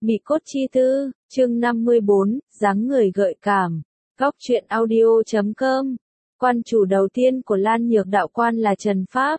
Mị cốt chi thư, chương 54, dáng người gợi cảm. Góc truyện audio.com. Quan chủ đầu tiên của Lan Nhược đạo quan là Trần Pháp.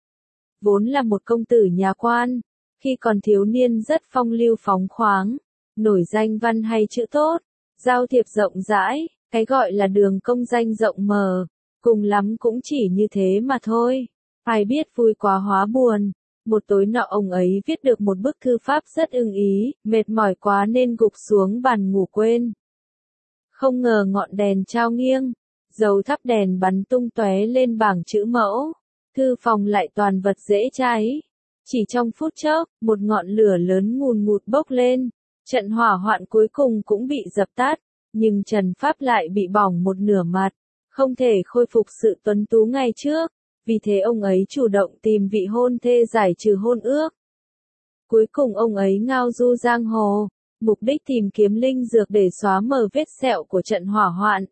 Vốn là một công tử nhà quan, khi còn thiếu niên rất phong lưu phóng khoáng, nổi danh văn hay chữ tốt, giao thiệp rộng rãi, cái gọi là đường công danh rộng mở, cùng lắm cũng chỉ như thế mà thôi. Ai biết vui quá hóa buồn. Một tối nọ ông ấy viết được một bức thư pháp rất ưng ý, mệt mỏi quá nên gục xuống bàn ngủ quên. Không ngờ ngọn đèn trao nghiêng, dầu thắp đèn bắn tung tóe lên bảng chữ mẫu, thư phòng lại toàn vật dễ cháy. Chỉ trong phút chốc, một ngọn lửa lớn ngùn ngụt bốc lên, trận hỏa hoạn cuối cùng cũng bị dập tắt, nhưng Trần Pháp lại bị bỏng một nửa mặt, không thể khôi phục sự tuấn tú ngày trước. Vì thế ông ấy chủ động tìm vị hôn thê giải trừ hôn ước. Cuối cùng ông ấy ngao du giang hồ, mục đích tìm kiếm linh dược để xóa mờ vết sẹo của trận hỏa hoạn.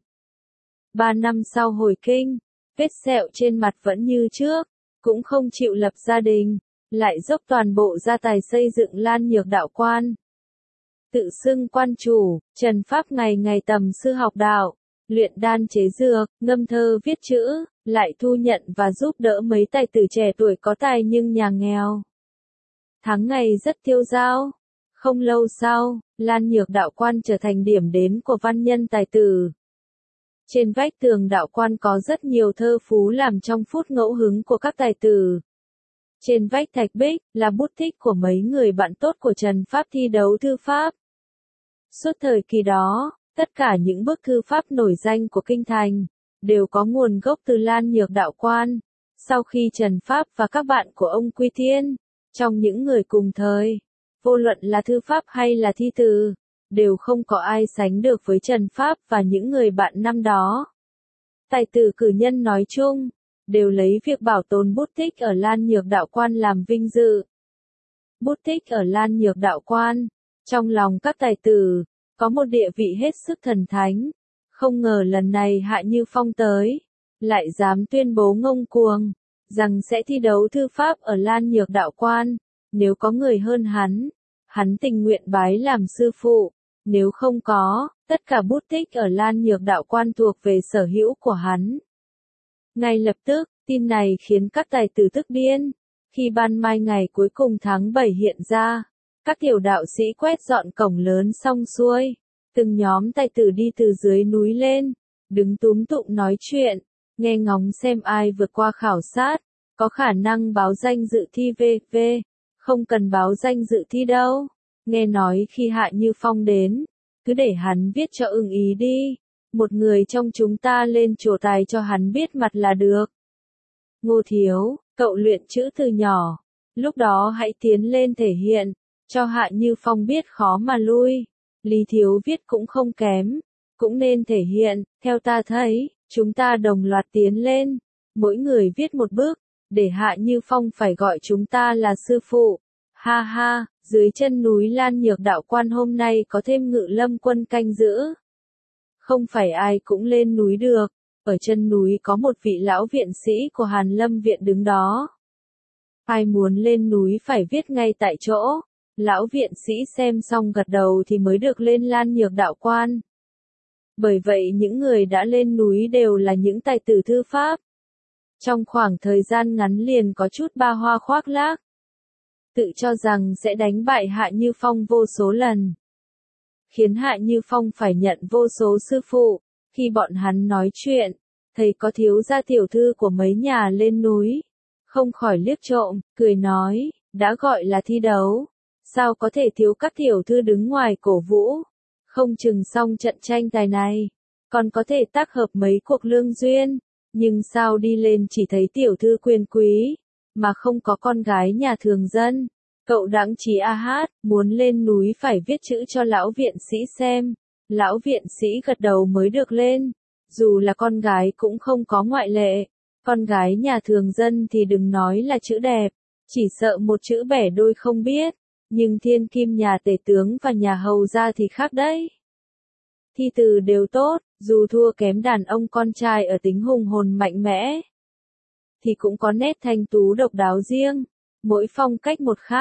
3 năm sau hồi kinh, vết sẹo trên mặt vẫn như trước, cũng không chịu lập gia đình, lại dốc toàn bộ gia tài xây dựng Lan Nhược đạo quan. Tự xưng quan chủ, Trần Pháp ngày ngày tầm sư học đạo, luyện đan chế dược, ngâm thơ viết chữ, lại thu nhận và giúp đỡ mấy tài tử trẻ tuổi có tài nhưng nhà nghèo. Tháng ngày rất tiêu dao. Không lâu sau, Lan Nhược đạo quan trở thành điểm đến của văn nhân tài tử. Trên vách tường đạo quan có rất nhiều thơ phú làm trong phút ngẫu hứng của các tài tử. Trên vách thạch bích là bút tích của mấy người bạn tốt của Trần Pháp thi đấu thư pháp. Suốt thời kỳ đó, tất cả những bức thư pháp nổi danh của kinh thành đều có nguồn gốc từ Lan Nhược đạo quan. Sau khi Trần Pháp và các bạn của ông quy thiên, trong những người cùng thời, vô luận là thư pháp hay là thi từ, đều không có ai sánh được với Trần Pháp và những người bạn năm đó. Tài tử cử nhân nói chung, đều lấy việc bảo tồn bút tích ở Lan Nhược đạo quan làm vinh dự. Bút tích ở Lan Nhược đạo quan, trong lòng các tài tử, có một địa vị hết sức thần thánh. Không ngờ lần này Hạ Như Phong tới, lại dám tuyên bố ngông cuồng, rằng sẽ thi đấu thư pháp ở Lan Nhược đạo quan. Nếu có người hơn hắn tình nguyện bái làm sư phụ. Nếu không có, tất cả bút tích ở Lan Nhược đạo quan thuộc về sở hữu của hắn. Ngay lập tức, tin này khiến các tài tử tức điên. Khi ban mai ngày cuối cùng tháng 7 hiện ra, các tiểu đạo sĩ quét dọn cổng lớn xong xuôi. Từng nhóm tài tử đi từ dưới núi lên, đứng túm tụm nói chuyện, nghe ngóng xem ai vượt qua khảo sát, có khả năng báo danh dự thi v.v. Không cần báo danh dự thi đâu. Nghe nói khi Hạ Như Phong đến, cứ để hắn viết cho ưng ý đi. Một người trong chúng ta lên trổ tài cho hắn biết mặt là được. Ngô Thiếu, cậu luyện chữ từ nhỏ, lúc đó hãy tiến lên thể hiện, cho Hạ Như Phong biết khó mà lui. Lý Thiếu viết cũng không kém, cũng nên thể hiện. Theo ta thấy, chúng ta đồng loạt tiến lên, mỗi người viết một bức, để Hạ Như Phong phải gọi chúng ta là sư phụ. Ha ha, dưới chân núi Lan Nhược đạo quan hôm nay có thêm Ngự Lâm quân canh giữ. Không phải ai cũng lên núi được, ở chân núi có một vị lão viện sĩ của Hàn Lâm viện đứng đó. Ai muốn lên núi phải viết ngay tại chỗ. Lão viện sĩ xem xong gật đầu thì mới được lên Lan Nhược đạo quan. Bởi vậy những người đã lên núi đều là những tài tử thư pháp. Trong khoảng thời gian ngắn liền có chút ba hoa khoác lác. Tự cho rằng sẽ đánh bại Hạ Như Phong vô số lần. Khiến Hạ Như Phong phải nhận vô số sư phụ. Khi bọn hắn nói chuyện, thấy có thiếu gia tiểu thư của mấy nhà lên núi. Không khỏi liếc trộm, cười nói, đã gọi là thi đấu. Sao có thể thiếu các tiểu thư đứng ngoài cổ vũ? Không chừng xong trận tranh tài này, còn có thể tác hợp mấy cuộc lương duyên. Nhưng sao đi lên chỉ thấy tiểu thư quyền quý, mà không có con gái nhà thường dân. Cậu đãng trí a hát, muốn lên núi phải viết chữ cho lão viện sĩ xem. Lão viện sĩ gật đầu mới được lên. Dù là con gái cũng không có ngoại lệ. Con gái nhà thường dân thì đừng nói là chữ đẹp, chỉ sợ một chữ bẻ đôi không biết. Nhưng thiên kim nhà tể tướng và nhà hầu gia thì khác đấy. Thi từ đều tốt, dù thua kém đàn ông con trai ở tính hùng hồn mạnh mẽ, thì cũng có nét thanh tú độc đáo riêng, mỗi phong cách một khác.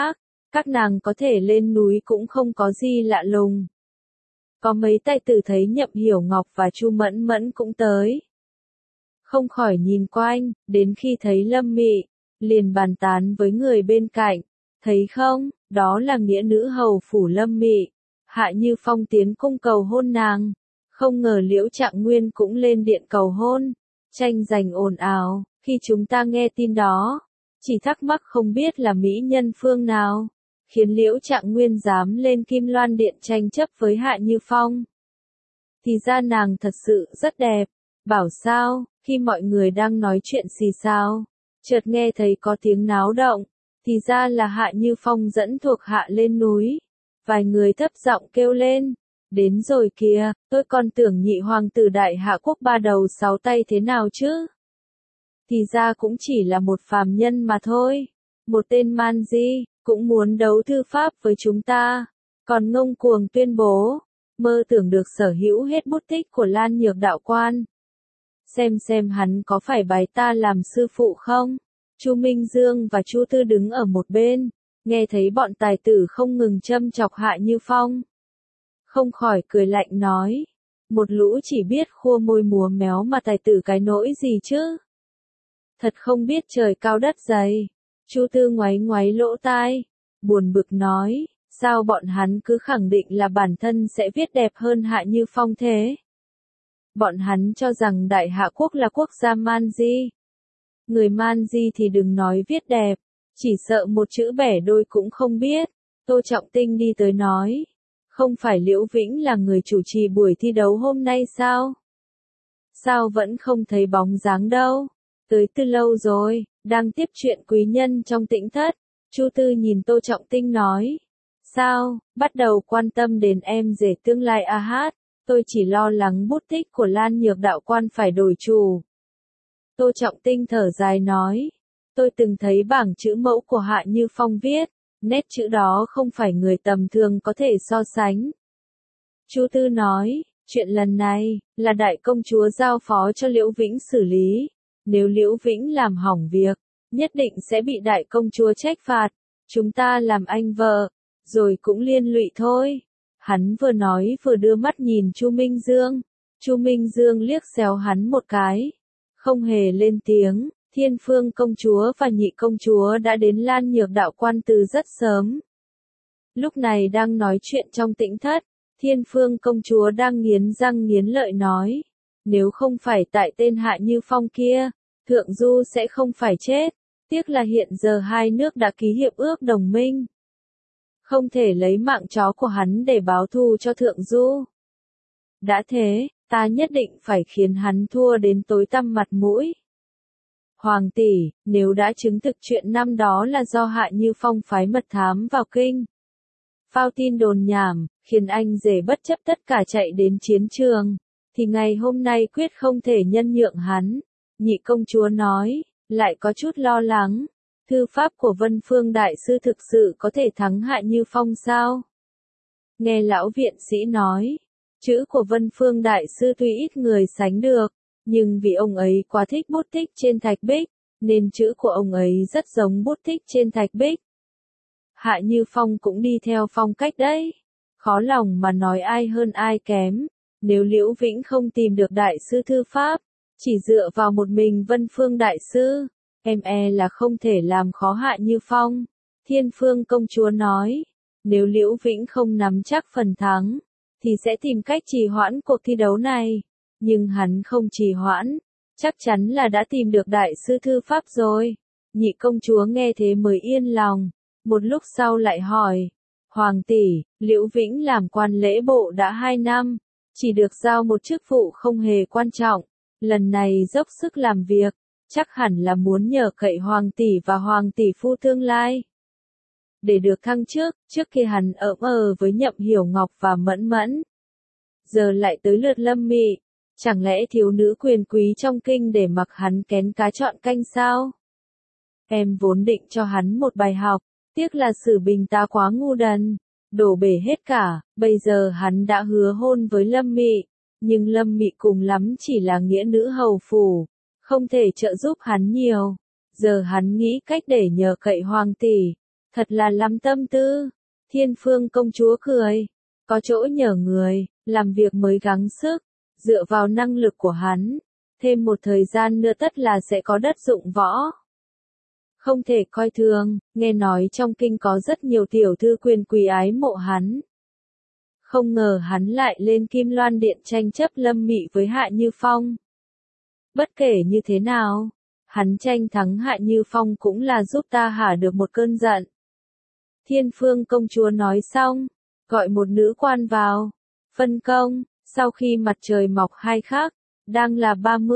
Các nàng có thể lên núi cũng không có gì lạ lùng. Có mấy tài tử thấy Nhậm Hiểu Ngọc và Chu Mẫn Mẫn cũng tới. Không khỏi nhìn quanh, đến khi thấy Lâm Mị, liền bàn tán với người bên cạnh. Thấy không, đó là nghĩa nữ hầu phủ Lâm Mị. Hạ Như Phong tiến cung cầu hôn nàng. Không ngờ Liễu Trạng Nguyên cũng lên điện cầu hôn. Tranh giành ồn ào, khi chúng ta nghe tin đó. Chỉ thắc mắc không biết là mỹ nhân phương nào. Khiến Liễu Trạng Nguyên dám lên Kim Loan Điện tranh chấp với Hạ Như Phong. Thì ra nàng thật sự rất đẹp. Bảo sao, khi mọi người đang nói chuyện xì xào, chợt nghe thấy có tiếng náo động. Thì ra là Hạ Như Phong dẫn thuộc hạ lên núi. Vài người thấp giọng kêu lên. Đến rồi kìa, tôi còn tưởng nhị hoàng tử đại hạ quốc ba đầu sáu tay thế nào chứ. Thì ra cũng chỉ là một phàm nhân mà thôi. Một tên man di, cũng muốn đấu thư pháp với chúng ta. Còn ngông cuồng tuyên bố, mơ tưởng được sở hữu hết bút tích của Lan Nhược đạo quan. Xem hắn có phải bái ta làm sư phụ không? Chu Minh Dương và Chu Tư đứng ở một bên, nghe thấy bọn tài tử không ngừng châm chọc Hạ Như Phong. Không khỏi cười lạnh nói, một lũ chỉ biết khua môi múa méo mà tài tử cái nỗi gì chứ? Thật không biết trời cao đất dày. Chu Tư ngoáy ngoáy lỗ tai, buồn bực nói, sao bọn hắn cứ khẳng định là bản thân sẽ viết đẹp hơn Hạ Như Phong thế? Bọn hắn cho rằng Đại Hạ Quốc là quốc gia man di. Người man di thì đừng nói viết đẹp, chỉ sợ một chữ bẻ đôi cũng không biết. Tô Trọng Tinh đi tới nói, không phải Liễu Vĩnh là người chủ trì buổi thi đấu hôm nay sao? Sao vẫn không thấy bóng dáng đâu? Tới từ lâu rồi, đang tiếp chuyện quý nhân trong tĩnh thất. Chu Tư nhìn Tô Trọng Tinh nói, sao, bắt đầu quan tâm đến em rể tương lai a hát, tôi chỉ lo lắng bút tích của Lan Nhược đạo quan phải đổi chủ. Tô Trọng Tinh thở dài nói, tôi từng thấy bảng chữ mẫu của Hạ Như Phong viết, nét chữ đó không phải người tầm thường có thể so sánh. Chu Tư nói, chuyện lần này, là đại công chúa giao phó cho Liễu Vĩnh xử lý. Nếu Liễu Vĩnh làm hỏng việc, nhất định sẽ bị đại công chúa trách phạt. Chúng ta làm anh vợ, rồi cũng liên lụy thôi. Hắn vừa nói vừa đưa mắt nhìn Chu Minh Dương. Chu Minh Dương liếc xéo hắn một cái. Không hề lên tiếng, Thiên Phương công chúa và Nhị công chúa đã đến Lan Nhược đạo quan từ rất sớm. Lúc này đang nói chuyện trong tĩnh thất, Thiên Phương công chúa đang nghiến răng nghiến lợi nói. Nếu không phải tại tên Hạ Như Phong kia, Thượng Du sẽ không phải chết. Tiếc là hiện giờ hai nước đã ký hiệp ước đồng minh. Không thể lấy mạng chó của hắn để báo thù cho Thượng Du. Đã thế, ta nhất định phải khiến hắn thua đến tối tăm mặt mũi. Hoàng tỷ, nếu đã chứng thực chuyện năm đó là do Hạ Như Phong phái mật thám vào kinh. Phao tin đồn nhảm, khiến anh rể bất chấp tất cả chạy đến chiến trường. Thì ngày hôm nay quyết không thể nhân nhượng hắn. Nhị công chúa nói, lại có chút lo lắng. Thư pháp của Vân Phương Đại Sư thực sự có thể thắng Hạ Như Phong sao? Nghe lão viện sĩ nói, chữ của Vân Phương Đại Sư tuy ít người sánh được, nhưng vì ông ấy quá thích bút tích trên thạch bích, nên chữ của ông ấy rất giống bút tích trên thạch bích. Hạ Như Phong cũng đi theo phong cách đấy. Khó lòng mà nói ai hơn ai kém. Nếu Liễu Vĩnh không tìm được đại sư thư pháp, chỉ dựa vào một mình Vân Phương đại sư, em là không thể làm khó Hạ Như Phong. Thiên Phương công chúa nói, nếu Liễu Vĩnh không nắm chắc phần thắng, thì sẽ tìm cách trì hoãn cuộc thi đấu này. Nhưng hắn không trì hoãn, chắc chắn là đã tìm được đại sư thư pháp rồi. Nhị công chúa nghe thế mới yên lòng, một lúc sau lại hỏi, Hoàng tỷ, Liễu Vĩnh làm quan lễ bộ đã 2 năm. Chỉ được giao một chức vụ không hề quan trọng, lần này dốc sức làm việc, chắc hẳn là muốn nhờ cậy Hoàng tỷ và Hoàng tỷ phu tương lai. Để được thăng chức, trước khi hắn với Nhậm Hiểu Ngọc và Mẫn Mẫn. Giờ lại tới lượt Lâm Mị, chẳng lẽ thiếu nữ quyền quý trong kinh để mặc hắn kén cá chọn canh sao? Em vốn định cho hắn một bài học, tiếc là Sử Bình ta quá ngu đần. Đổ bể hết cả, bây giờ hắn đã hứa hôn với Lâm Mị, nhưng Lâm Mị cùng lắm chỉ là nghĩa nữ hầu phủ, không thể trợ giúp hắn nhiều. Giờ hắn nghĩ cách để nhờ cậy Hoàng tỷ, Thật là lắm tâm tư. Thiên Phương công chúa cười. Có chỗ nhờ người, làm việc mới gắng sức, dựa vào năng lực của hắn. Thêm một thời gian nữa tất là sẽ có đất dụng võ. Không thể coi thường, nghe nói trong kinh có rất nhiều tiểu thư quyền quý ái mộ hắn. Không ngờ hắn lại lên Kim Loan Điện tranh chấp Lâm Mị với Hạ Như Phong. Bất kể như thế nào, hắn tranh thắng Hạ Như Phong cũng là giúp ta hả được một cơn giận. Thiên Phương công chúa nói xong, gọi một nữ quan vào, phân công, sau khi mặt trời mọc 2 khắc, đang là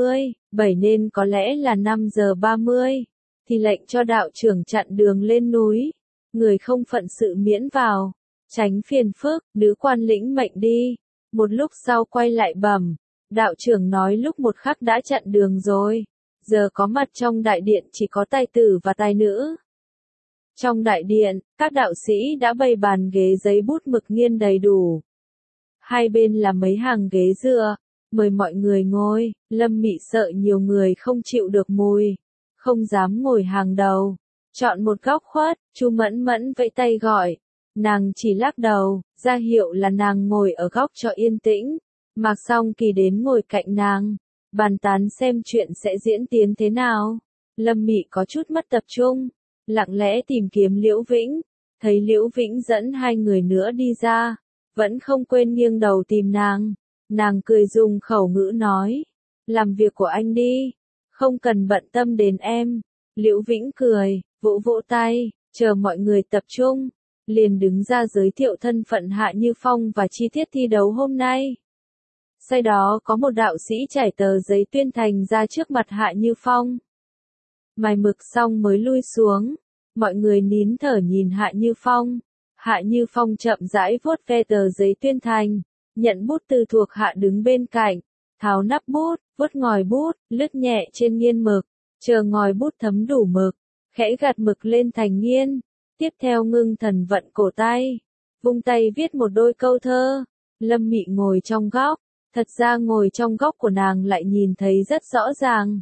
37 nên có lẽ là 5 giờ 30, thì lệnh cho đạo trưởng chặn đường lên núi, người không phận sự miễn vào, tránh phiền phức, nữ quan lĩnh mệnh đi, một lúc sau quay lại bẩm, đạo trưởng nói lúc 1 khắc đã chặn đường rồi, giờ có mặt trong đại điện chỉ có tài tử và tài nữ. Trong đại điện, các đạo sĩ đã bày bàn ghế giấy bút mực nghiên đầy đủ. Hai bên là mấy hàng ghế dựa, mời mọi người ngồi. Lâm Mị sợ nhiều người không chịu được mùi, không dám ngồi hàng đầu. Chọn một góc khuất, Chu Mẫn Mẫn vẫy tay gọi. Nàng chỉ lắc đầu, ra hiệu là nàng ngồi ở góc cho yên tĩnh. Mạc Song Kỳ đến ngồi cạnh nàng, bàn tán xem chuyện sẽ diễn tiến thế nào. Lâm Mị có chút mất tập trung, lặng lẽ tìm kiếm Liễu Vĩnh, thấy Liễu Vĩnh dẫn 2 người nữa đi ra, vẫn không quên nghiêng đầu tìm nàng. Nàng cười dùng khẩu ngữ nói, làm việc của anh đi, không cần bận tâm đến em. Liễu Vĩnh cười, vỗ vỗ tay, chờ mọi người tập trung, liền đứng ra giới thiệu thân phận Hạ Như Phong và chi tiết thi đấu hôm nay. Sau đó có một đạo sĩ trải tờ giấy tuyên thành ra trước mặt Hạ Như Phong. Mài mực xong mới lui xuống, mọi người nín thở nhìn Hạ Như Phong. Hạ Như Phong chậm rãi vuốt ve tờ giấy tuyên thành, nhận bút từ thuộc hạ đứng bên cạnh, tháo nắp bút, vuốt ngòi bút, lướt nhẹ trên nghiên mực, chờ ngòi bút thấm đủ mực, khẽ gạt mực lên thành nghiên, tiếp theo ngưng thần vận cổ tay, vung tay viết một đôi câu thơ. Lâm Mị ngồi trong góc, thật ra ngồi trong góc của nàng lại nhìn thấy rất rõ ràng.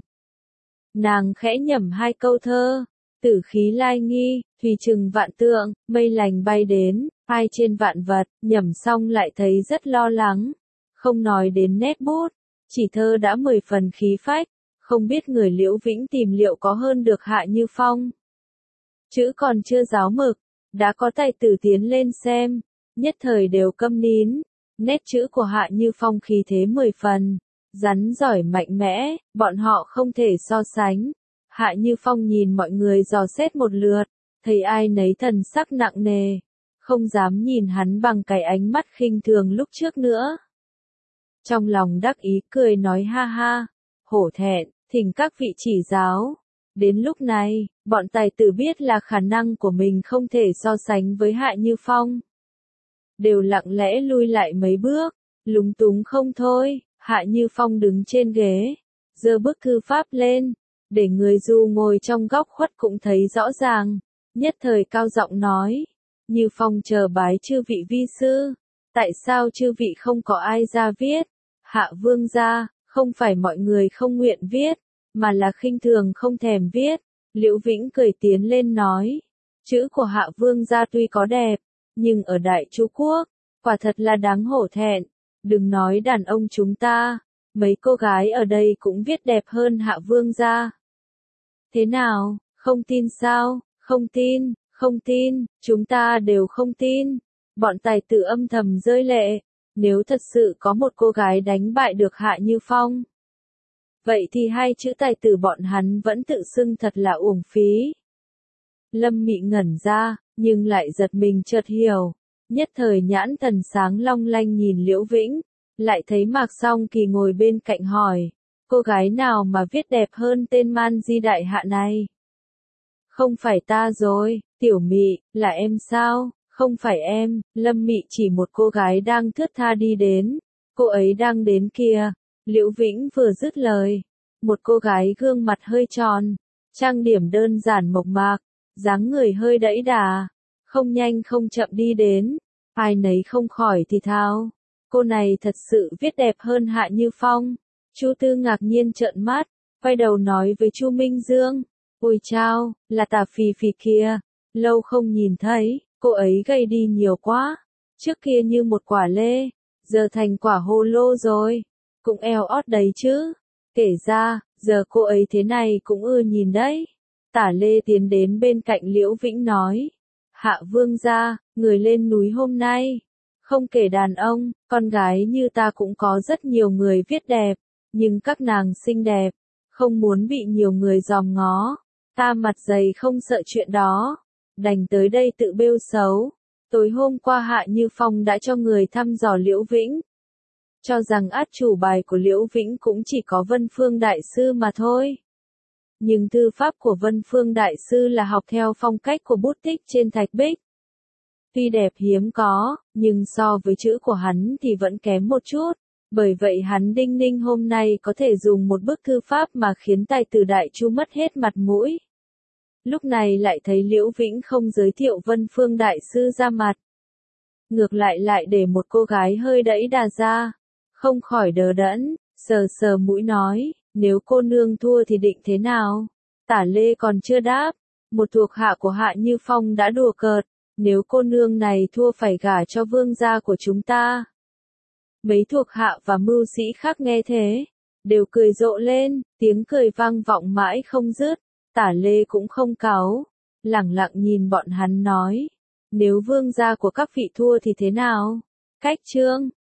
Nàng khẽ nhẩm 2 câu thơ, tử khí lai nghi, thùy trừng vạn tượng, mây lành bay đến, ai trên vạn vật, nhẩm xong lại thấy rất lo lắng. Không nói đến nét bút, chỉ thơ đã 10 phần khí phách, không biết người Liễu Vĩnh tìm liệu có hơn được Hạ Như Phong. Chữ còn chưa ráo mực, đã có tài tử tiến lên xem, nhất thời đều câm nín. Nét chữ của Hạ Như Phong khí thế 10 phần, rắn giỏi mạnh mẽ, bọn họ không thể so sánh. Hạ Như Phong nhìn mọi người dò xét một lượt, thấy ai nấy thần sắc nặng nề, không dám nhìn hắn bằng cái ánh mắt khinh thường lúc trước nữa. Trong lòng đắc ý cười nói ha ha, hổ thẹn, thỉnh các vị chỉ giáo. Đến lúc này, bọn tài tử biết là khả năng của mình không thể so sánh với Hạ Như Phong. Đều lặng lẽ lui lại mấy bước, lúng túng không thôi. Hạ Như Phong đứng trên ghế, giơ bức thư pháp lên, để người dù ngồi trong góc khuất cũng thấy rõ ràng, nhất thời cao giọng nói, Như Phong chờ bái chư vị vi sư, tại sao chư vị không có ai ra viết? Hạ vương gia, không phải mọi người không nguyện viết, mà là khinh thường không thèm viết. Liễu Vĩnh cười tiến lên nói, chữ của Hạ vương gia tuy có đẹp, nhưng ở Đại Chu Quốc, quả thật là đáng hổ thẹn. Đừng nói đàn ông chúng ta, mấy cô gái ở đây cũng viết đẹp hơn Hạ vương gia. Thế nào, không tin sao? Không tin, không tin, chúng ta đều không tin. Bọn tài tử âm thầm rơi lệ, nếu thật sự có một cô gái đánh bại được Hạ Như Phong, vậy thì 2 chữ tài tử bọn hắn vẫn tự xưng thật là uổng phí. Lâm Mị ngẩn ra, nhưng lại giật mình chợt hiểu. Nhất thời nhãn thần sáng long lanh nhìn Liễu Vĩnh, lại thấy Mạc Song Kỳ ngồi bên cạnh hỏi, cô gái nào mà viết đẹp hơn tên Man Di đại hạ này? Không phải ta rồi, Tiểu Mị, là em sao? Không phải em. Lâm Mị chỉ một cô gái đang thướt tha đi đến, cô ấy đang đến kìa. Liễu Vĩnh vừa dứt lời, một cô gái gương mặt hơi tròn, trang điểm đơn giản mộc mạc, dáng người hơi đẫy đà, không nhanh không chậm đi đến. Ai nấy không khỏi thì thào, cô này thật sự viết đẹp hơn Hạ Như Phong. Chu Tư ngạc nhiên trợn mắt, quay đầu nói với Chu Minh Dương, ôi chao, là Tả Phì Phì kia. Lâu không nhìn thấy, cô ấy gầy đi nhiều quá. Trước kia như một quả lê, giờ thành quả hồ lô rồi. Cũng eo ót đấy chứ. Kể ra, giờ cô ấy thế này cũng nhìn đấy. Tả Lê tiến đến bên cạnh Liễu Vĩnh nói. Hạ vương gia, người lên núi hôm nay. Không kể đàn ông, con gái như ta cũng có rất nhiều người viết đẹp. Nhưng các nàng xinh đẹp, không muốn bị nhiều người dòm ngó. Ta mặt dày không sợ chuyện đó. Đành tới đây tự bêu xấu. Tối hôm qua Hạ Như Phong đã cho người thăm dò Liễu Vĩnh. Cho rằng át chủ bài của Liễu Vĩnh cũng chỉ có Vân Phương Đại Sư mà thôi. Nhưng thư pháp của Vân Phương Đại Sư là học theo phong cách của bút tích trên thạch bích. Tuy đẹp hiếm có, nhưng so với chữ của hắn thì vẫn kém một chút. Bởi vậy hắn đinh ninh hôm nay có thể dùng một bức thư pháp mà khiến tài tử Đại Chu mất hết mặt mũi. Lúc này lại thấy Liễu Vĩnh không giới thiệu Vân Phương Đại Sư ra mặt. Ngược lại để một cô gái hơi đẫy đà ra. Không khỏi đờ đẫn, sờ sờ mũi nói, nếu cô nương thua thì định thế nào? Tả Lê còn chưa đáp, một thuộc hạ của Hạ Như Phong đã đùa cợt, nếu cô nương này thua phải gả cho vương gia của chúng ta. Mấy thuộc hạ và mưu sĩ khác nghe thế, đều cười rộ lên, tiếng cười vang vọng mãi không dứt. Tả Lê cũng không cáu, lẳng lặng nhìn bọn hắn nói, nếu vương gia của các vị thua thì thế nào? Cách chương